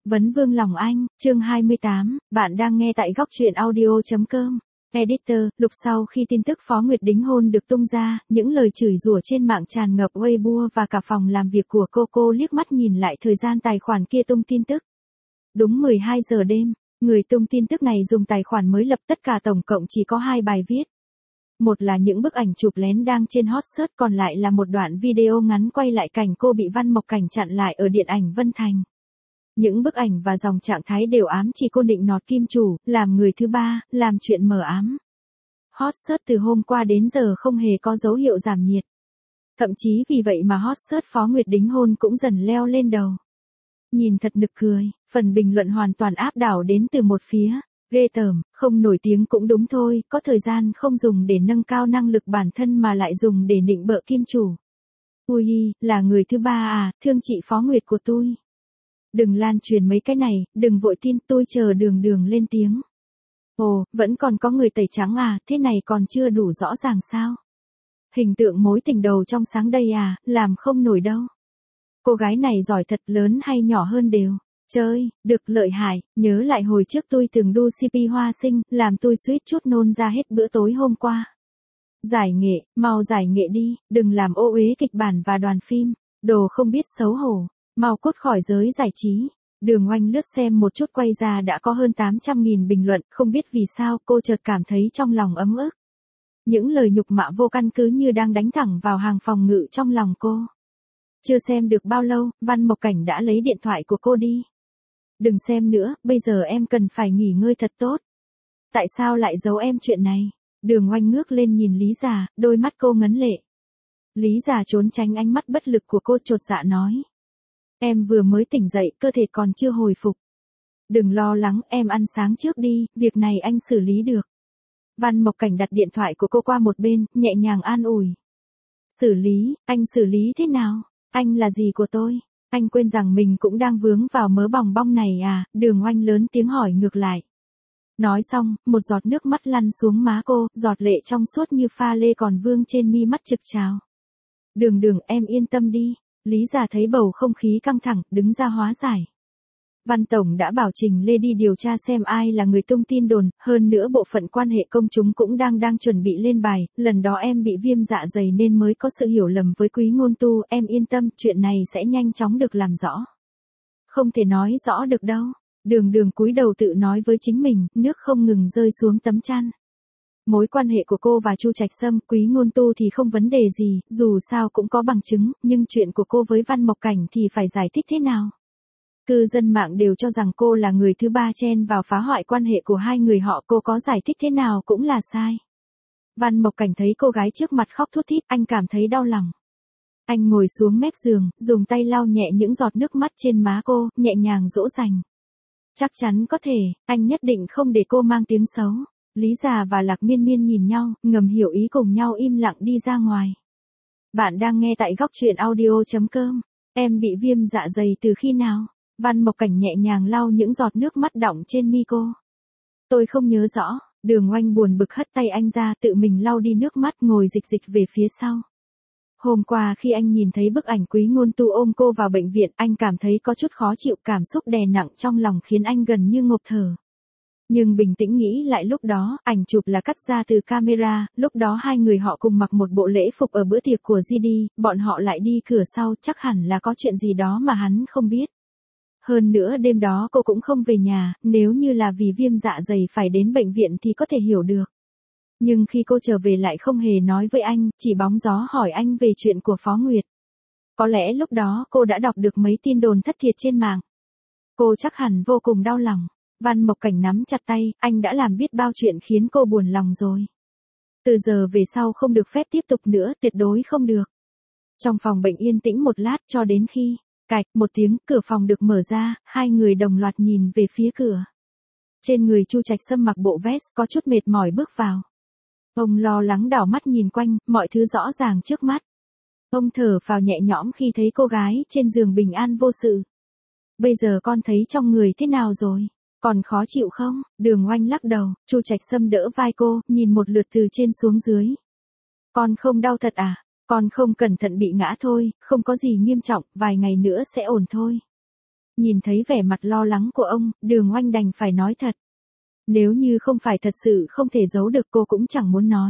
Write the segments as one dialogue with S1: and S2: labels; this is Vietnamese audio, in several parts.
S1: Vấn vương lòng anh, chương 28, bạn đang nghe tại góc truyện audio.com. Editor, lục sau khi tin tức Phó Nguyệt đính hôn được tung ra, những lời chửi rủa trên mạng tràn ngập Weibo và cả phòng làm việc của cô liếc mắt nhìn lại thời gian tài khoản kia tung tin tức. Đúng 12 giờ đêm, người tung tin tức này dùng tài khoản mới lập, tất cả tổng cộng chỉ có 2 bài viết. Một là những bức ảnh chụp lén đang trên hot search, còn lại là một đoạn video ngắn quay lại cảnh cô bị Văn Mộc Cảnh chặn lại ở điện ảnh Vân Thành. Những bức ảnh và dòng trạng thái đều ám chỉ cô định nọt kim chủ, làm người thứ ba, làm chuyện mờ ám. Hot search từ hôm qua đến giờ không hề có dấu hiệu giảm nhiệt. Thậm chí vì vậy mà hot search Phó Nguyệt đính hôn cũng dần leo lên đầu. Nhìn thật nực cười, phần bình luận hoàn toàn áp đảo đến từ một phía. Ghê tởm, không nổi tiếng cũng đúng thôi, có thời gian không dùng để nâng cao năng lực bản thân mà lại dùng để nịnh bợ kim chủ. Ui, là người thứ ba à, thương chị Phó Nguyệt của tôi. Đừng lan truyền mấy cái này, đừng vội tin, tôi chờ Đường lên tiếng. Ồ, vẫn còn có người tẩy trắng à, thế này còn chưa đủ rõ ràng sao? Hình tượng mối tình đầu trong sáng đây à, làm không nổi đâu. Cô gái này giỏi thật, lớn hay nhỏ hơn đều. Chơi, được, lợi hại, nhớ lại hồi trước tôi từng đu CP Hoa Sinh, làm tôi suýt chút nôn ra hết bữa tối hôm qua. Giải nghệ, mau giải nghệ đi, đừng làm ô uế kịch bản và đoàn phim, đồ không biết xấu hổ, mau cút khỏi giới giải trí. Đường Oanh lướt xem một chút quay ra đã có hơn 800.000 bình luận, không biết vì sao cô chợt cảm thấy trong lòng ấm ức. Những lời nhục mạ vô căn cứ như đang đánh thẳng vào hàng phòng ngự trong lòng cô. Chưa xem được bao lâu, Văn Mộc Cảnh đã lấy điện thoại của cô đi. Đừng xem nữa, bây giờ em cần phải nghỉ ngơi thật tốt. Tại sao lại giấu em chuyện này? Đường Oanh ngước lên nhìn Lý Già, đôi mắt cô ngấn lệ. Lý Già trốn tránh ánh mắt bất lực của cô, chột dạ nói. Em vừa mới tỉnh dậy, cơ thể còn chưa hồi phục. Đừng lo lắng, em ăn sáng trước đi, việc này anh xử lý được. Văn Mộc Cảnh đặt điện thoại của cô qua một bên, nhẹ nhàng an ủi. Xử lý, anh xử lý thế nào? Anh là gì của tôi? Anh quên rằng mình cũng đang vướng vào mớ bòng bong này à? Đường Oanh lớn tiếng hỏi ngược lại. Nói xong, một giọt nước mắt lăn xuống má cô, giọt lệ trong suốt như pha lê còn vương trên mi mắt trực trào. Đường, em yên tâm đi. Lý Già thấy bầu không khí căng thẳng, đứng ra hóa giải. Văn Tổng đã bảo Trình Lê đi điều tra xem ai là người tung tin đồn, hơn nữa bộ phận quan hệ công chúng cũng đang chuẩn bị lên bài, lần đó em bị viêm dạ dày nên mới có sự hiểu lầm với Quý Ngôn Tu, em yên tâm, chuyện này sẽ nhanh chóng được làm rõ. Không thể nói rõ được đâu. Đường cúi đầu tự nói với chính mình, nước không ngừng rơi xuống tấm chăn. Mối quan hệ của cô và Chu Trạch Sâm, Quý Ngôn Tu thì không vấn đề gì, dù sao cũng có bằng chứng, nhưng chuyện của cô với Văn Mộc Cảnh thì phải giải thích thế nào? Cư dân mạng đều cho rằng cô là người thứ ba chen vào phá hoại quan hệ của hai người họ, cô có giải thích thế nào cũng là sai. Văn Mộc Cảnh thấy cô gái trước mặt khóc thút thít, anh cảm thấy đau lòng. Anh ngồi xuống mép giường, dùng tay lau nhẹ những giọt nước mắt trên má cô, nhẹ nhàng dỗ dành. Chắc chắn có thể, anh nhất định không để cô mang tiếng xấu. Lý Già và Lạc Miên Miên nhìn nhau, ngầm hiểu ý cùng nhau im lặng đi ra ngoài. Bạn đang nghe tại góc truyện audio.com. Em bị viêm dạ dày từ khi nào? Văn Mộc Cảnh nhẹ nhàng lau những giọt nước mắt đọng trên mi cô. Tôi không nhớ rõ. Đường Oanh buồn bực hất tay anh ra, tự mình lau đi nước mắt, ngồi dịch về phía sau. Hôm qua khi anh nhìn thấy bức ảnh Quý Ngôn Tu ôm cô vào bệnh viện, anh cảm thấy có chút khó chịu, cảm xúc đè nặng trong lòng khiến anh gần như ngộp thở. Nhưng bình tĩnh nghĩ lại lúc đó, ảnh chụp là cắt ra từ camera, lúc đó hai người họ cùng mặc một bộ lễ phục ở bữa tiệc của GD, bọn họ lại đi cửa sau, chắc hẳn là có chuyện gì đó mà hắn không biết. Hơn nữa đêm đó cô cũng không về nhà, nếu như là vì viêm dạ dày phải đến bệnh viện thì có thể hiểu được. Nhưng khi cô trở về lại không hề nói với anh, chỉ bóng gió hỏi anh về chuyện của Phó Nguyệt. Có lẽ lúc đó cô đã đọc được mấy tin đồn thất thiệt trên mạng. Cô chắc hẳn vô cùng đau lòng. Văn Mộc Cảnh nắm chặt tay, anh đã làm biết bao chuyện khiến cô buồn lòng rồi. Từ giờ về sau không được phép tiếp tục nữa, tuyệt đối không được. Trong phòng bệnh yên tĩnh một lát cho đến khi, cạch, một tiếng, cửa phòng được mở ra, hai người đồng loạt nhìn về phía cửa. Trên người Chu Trạch Sâm mặc bộ vest, có chút mệt mỏi bước vào. Ông lo lắng đảo mắt nhìn quanh, mọi thứ rõ ràng trước mắt. Ông thở phào nhẹ nhõm khi thấy cô gái trên giường bình an vô sự. Bây giờ con thấy trong người thế nào rồi? Còn khó chịu không? Đường Oanh lắc đầu, Chu Trạch Sâm đỡ vai cô, nhìn một lượt từ trên xuống dưới. Con không đau thật à? Con không cẩn thận bị ngã thôi, không có gì nghiêm trọng, vài ngày nữa sẽ ổn thôi. Nhìn thấy vẻ mặt lo lắng của ông, Đường Oanh đành phải nói thật. Nếu như không phải thật sự không thể giấu được cô cũng chẳng muốn nói.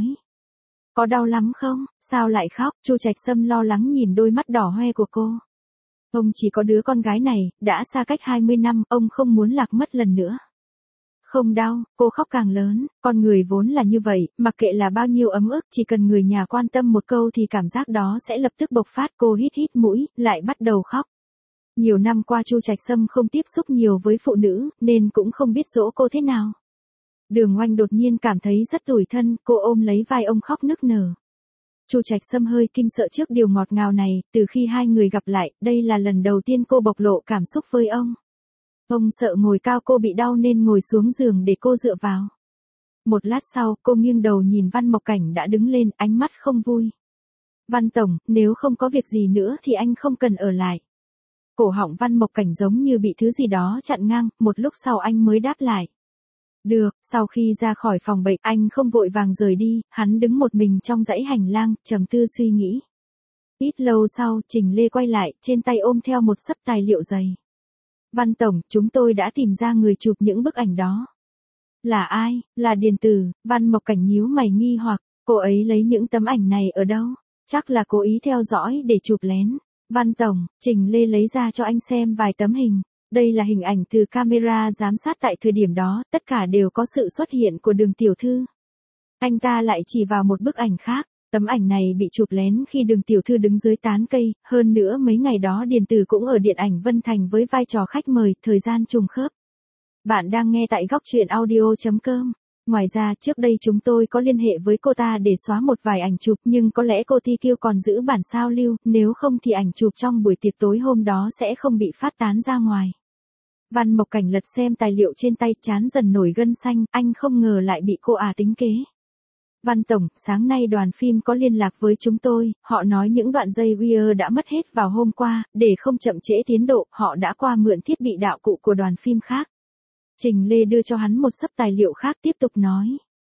S1: Có đau lắm không? Sao lại khóc? Chu Trạch Sâm lo lắng nhìn đôi mắt đỏ hoe của cô. Ông chỉ có đứa con gái này, đã xa cách 20 năm, ông không muốn lạc mất lần nữa. Không đau, cô khóc càng lớn, con người vốn là như vậy, mặc kệ là bao nhiêu ấm ức, chỉ cần người nhà quan tâm một câu thì cảm giác đó sẽ lập tức bộc phát. Cô hít hít mũi, lại bắt đầu khóc. Nhiều năm qua Chu Trạch Sâm không tiếp xúc nhiều với phụ nữ, nên cũng không biết dỗ cô thế nào. Đường Oanh đột nhiên cảm thấy rất tủi thân, cô ôm lấy vai ông khóc nức nở. Chu Trạch Sâm hơi kinh sợ trước điều ngọt ngào này, từ khi hai người gặp lại, đây là lần đầu tiên cô bộc lộ cảm xúc với ông. Ông sợ ngồi cao cô bị đau nên ngồi xuống giường để cô dựa vào. Một lát sau, cô nghiêng đầu nhìn Văn Mộc Cảnh đã đứng lên, ánh mắt không vui. Văn Tổng, nếu không có việc gì nữa thì anh không cần ở lại. Cổ họng Văn Mộc Cảnh giống như bị thứ gì đó chặn ngang, một lúc sau anh mới đáp lại. Được, sau khi ra khỏi phòng bệnh, anh không vội vàng rời đi, hắn đứng một mình trong dãy hành lang, trầm tư suy nghĩ. Ít lâu sau, Trình Lê quay lại, trên tay ôm theo một xấp tài liệu dày. Văn Tổng, chúng tôi đã tìm ra người chụp những bức ảnh đó. Là ai? Là Điền Tử. Văn Mộc Cảnh nhíu mày nghi hoặc, cô ấy lấy những tấm ảnh này ở đâu? Chắc là cố ý theo dõi để chụp lén. Văn Tổng, Trình Lê lấy ra cho anh xem vài tấm hình. Đây là hình ảnh từ camera giám sát tại thời điểm đó, tất cả đều có sự xuất hiện của Đường tiểu thư. Anh ta lại chỉ vào một bức ảnh khác. Tấm ảnh này bị chụp lén khi Đường tiểu thư đứng dưới tán cây, hơn nữa mấy ngày đó Điền Tử cũng ở Điện ảnh Vân Thành với vai trò khách mời, thời gian trùng khớp. Bạn đang nghe tại góc truyện audio.com. Ngoài ra, trước đây chúng tôi có liên hệ với cô ta để xóa một vài ảnh chụp, nhưng có lẽ cô TQ còn giữ bản sao lưu, nếu không thì ảnh chụp trong buổi tiệc tối hôm đó sẽ không bị phát tán ra ngoài. Văn Mộc Cảnh lật xem tài liệu trên tay, trán dần nổi gân xanh, anh không ngờ lại bị cô tính kế. Văn Tổng, sáng nay đoàn phim có liên lạc với chúng tôi, họ nói những đoạn dây wire đã mất hết vào hôm qua, để không chậm trễ tiến độ, họ đã qua mượn thiết bị đạo cụ của đoàn phim khác. Trình Lê đưa cho hắn một xấp tài liệu khác tiếp tục nói.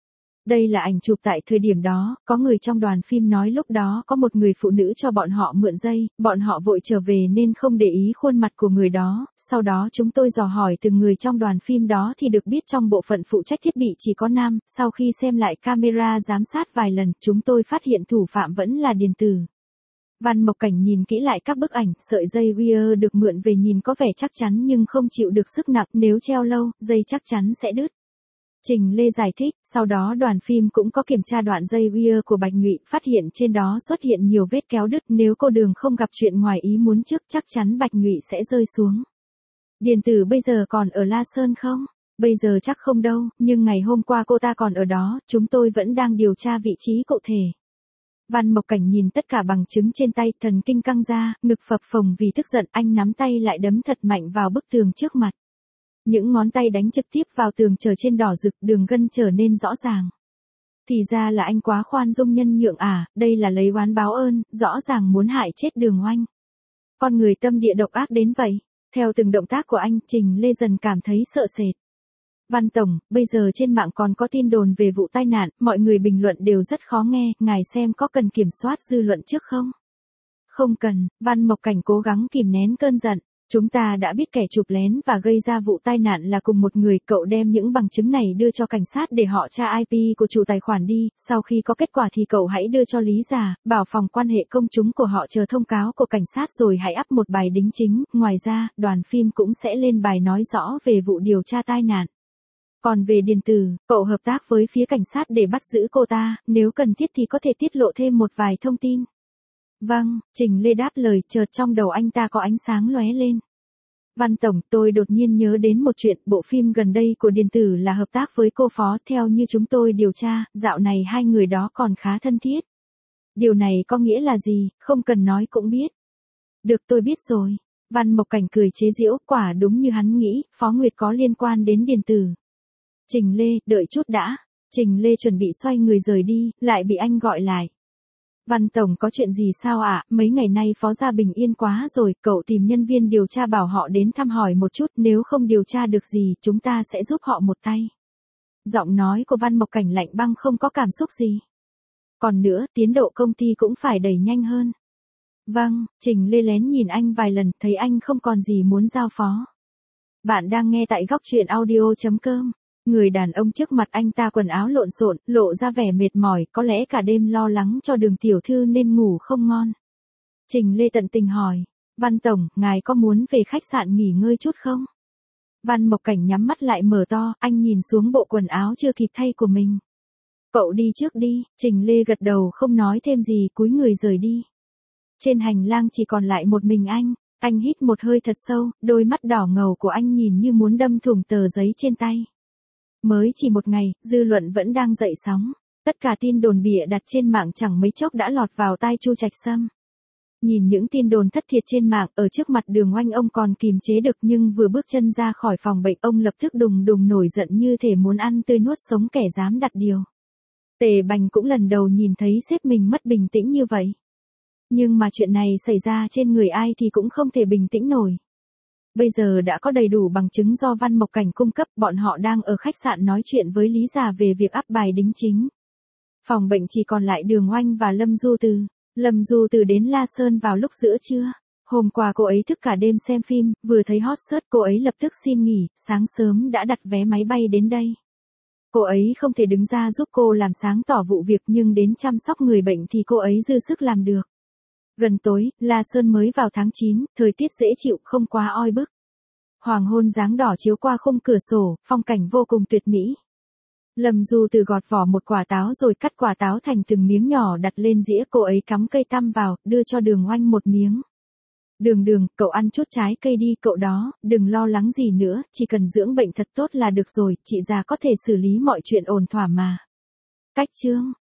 S1: Đây là ảnh chụp tại thời điểm đó, có người trong đoàn phim nói lúc đó có một người phụ nữ cho bọn họ mượn dây, bọn họ vội trở về nên không để ý khuôn mặt của người đó, sau đó chúng tôi dò hỏi từng người trong đoàn phim đó thì được biết trong bộ phận phụ trách thiết bị chỉ có nam, sau khi xem lại camera giám sát vài lần, chúng tôi phát hiện thủ phạm vẫn là Điền Tử. Văn Mộc Cảnh nhìn kỹ lại các bức ảnh, sợi dây wire được mượn về nhìn có vẻ chắc chắn nhưng không chịu được sức nặng, nếu treo lâu, dây chắc chắn sẽ đứt. Trình Lê giải thích, sau đó đoàn phim cũng có kiểm tra đoạn dây wire của Bạch Nhụy, phát hiện trên đó xuất hiện nhiều vết kéo đứt, nếu cô Đường không gặp chuyện ngoài ý muốn trước chắc chắn Bạch Nhụy sẽ rơi xuống. Điền Tử bây giờ còn ở La Sơn không? Bây giờ chắc không đâu, nhưng ngày hôm qua cô ta còn ở đó, chúng tôi vẫn đang điều tra vị trí cụ thể. Văn Mộc Cảnh nhìn tất cả bằng chứng trên tay, thần kinh căng ra, ngực phập phồng vì tức giận, anh nắm tay lại đấm thật mạnh vào bức tường trước mặt. Những ngón tay đánh trực tiếp vào tường trở trên đỏ rực, đường gân trở nên rõ ràng. Thì ra là anh quá khoan dung nhân nhượng đây là lấy oán báo ơn, rõ ràng muốn hại chết Đường Oanh. Con người tâm địa độc ác đến vậy. Theo từng động tác của anh, Trình Lê dần cảm thấy sợ sệt. Văn Tổng, bây giờ trên mạng còn có tin đồn về vụ tai nạn, mọi người bình luận đều rất khó nghe, ngài xem có cần kiểm soát dư luận trước không? Không cần, Văn Mộc Cảnh cố gắng kìm nén cơn giận. Chúng ta đã biết kẻ chụp lén và gây ra vụ tai nạn là cùng một người, cậu đem những bằng chứng này đưa cho cảnh sát để họ tra IP của chủ tài khoản đi, sau khi có kết quả thì cậu hãy đưa cho Lý Già, bảo phòng quan hệ công chúng của họ chờ thông cáo của cảnh sát rồi hãy up một bài đính chính, ngoài ra, đoàn phim cũng sẽ lên bài nói rõ về vụ điều tra tai nạn. Còn về Điền Tử, cậu hợp tác với phía cảnh sát để bắt giữ cô ta, nếu cần thiết thì có thể tiết lộ thêm một vài thông tin. Vâng, Trình Lê đáp lời, chợt trong đầu anh ta có ánh sáng lóe lên. Văn Tổng, tôi đột nhiên nhớ đến một chuyện, bộ phim gần đây của Điền Tử là hợp tác với cô Phó, theo như chúng tôi điều tra, dạo này hai người đó còn khá thân thiết. Điều này có nghĩa là gì, không cần nói cũng biết. Được, tôi biết rồi. Văn Mộc Cảnh cười chế giễu, quả đúng như hắn nghĩ, Phó Nguyệt có liên quan đến Điền Tử. Trình Lê, đợi chút đã. Trình Lê chuẩn bị xoay người rời đi, lại bị anh gọi lại. Văn Tổng, có chuyện gì sao ạ? Mấy ngày nay Phó gia bình yên quá rồi, cậu tìm nhân viên điều tra bảo họ đến thăm hỏi một chút, nếu không điều tra được gì, chúng ta sẽ giúp họ một tay. Giọng nói của Văn Mộc Cảnh lạnh băng không có cảm xúc gì. Còn nữa, tiến độ công ty cũng phải đẩy nhanh hơn. Vâng, Trình Lê lén nhìn anh vài lần, thấy anh không còn gì muốn giao phó. Bạn đang nghe tại góc truyện audio.com. Người đàn ông trước mặt anh ta quần áo lộn xộn, lộ ra vẻ mệt mỏi, có lẽ cả đêm lo lắng cho Đường tiểu thư nên ngủ không ngon. Trình Lê tận tình hỏi, Văn Tổng, ngài có muốn về khách sạn nghỉ ngơi chút không? Văn Mộc Cảnh nhắm mắt lại mở to, anh nhìn xuống bộ quần áo chưa kịp thay của mình. Cậu đi trước đi, Trình Lê gật đầu không nói thêm gì, cúi người rời đi. Trên hành lang chỉ còn lại một mình anh hít một hơi thật sâu, đôi mắt đỏ ngầu của anh nhìn như muốn đâm thủng tờ giấy trên tay. Mới chỉ một ngày, dư luận vẫn đang dậy sóng. Tất cả tin đồn bịa đặt trên mạng chẳng mấy chốc đã lọt vào tai Chu Trạch Sâm. Nhìn những tin đồn thất thiệt trên mạng, ở trước mặt Đường Oanh ông còn kìm chế được, nhưng vừa bước chân ra khỏi phòng bệnh ông lập tức đùng đùng nổi giận như thể muốn ăn tươi nuốt sống kẻ dám đặt điều. Tề Bành cũng lần đầu nhìn thấy sếp mình mất bình tĩnh như vậy. Nhưng mà chuyện này xảy ra trên người ai thì cũng không thể bình tĩnh nổi. Bây giờ đã có đầy đủ bằng chứng do Văn Mộc Cảnh cung cấp, bọn họ đang ở khách sạn nói chuyện với Lý Giả về việc áp bài đính chính. Phòng bệnh chỉ còn lại Đường Oanh và Lâm Du Từ. Lâm Du Từ đến La Sơn vào lúc giữa trưa. Hôm qua cô ấy thức cả đêm xem phim, vừa thấy hot search cô ấy lập tức xin nghỉ, sáng sớm đã đặt vé máy bay đến đây. Cô ấy không thể đứng ra giúp cô làm sáng tỏ vụ việc, nhưng đến chăm sóc người bệnh thì cô ấy dư sức làm được. Gần tối, La Sơn mới vào tháng 9, thời tiết dễ chịu, không quá oi bức. Hoàng hôn dáng đỏ chiếu qua khung cửa sổ, phong cảnh vô cùng tuyệt mỹ. Lâm Du Từ gọt vỏ một quả táo rồi cắt quả táo thành từng miếng nhỏ đặt lên dĩa, cô ấy cắm cây tăm vào, đưa cho Đường Oanh một miếng. Đường, cậu ăn chút trái cây đi, cậu đó, đừng lo lắng gì nữa, chỉ cần dưỡng bệnh thật tốt là được rồi, chị già có thể xử lý mọi chuyện ổn thỏa mà. Cách chương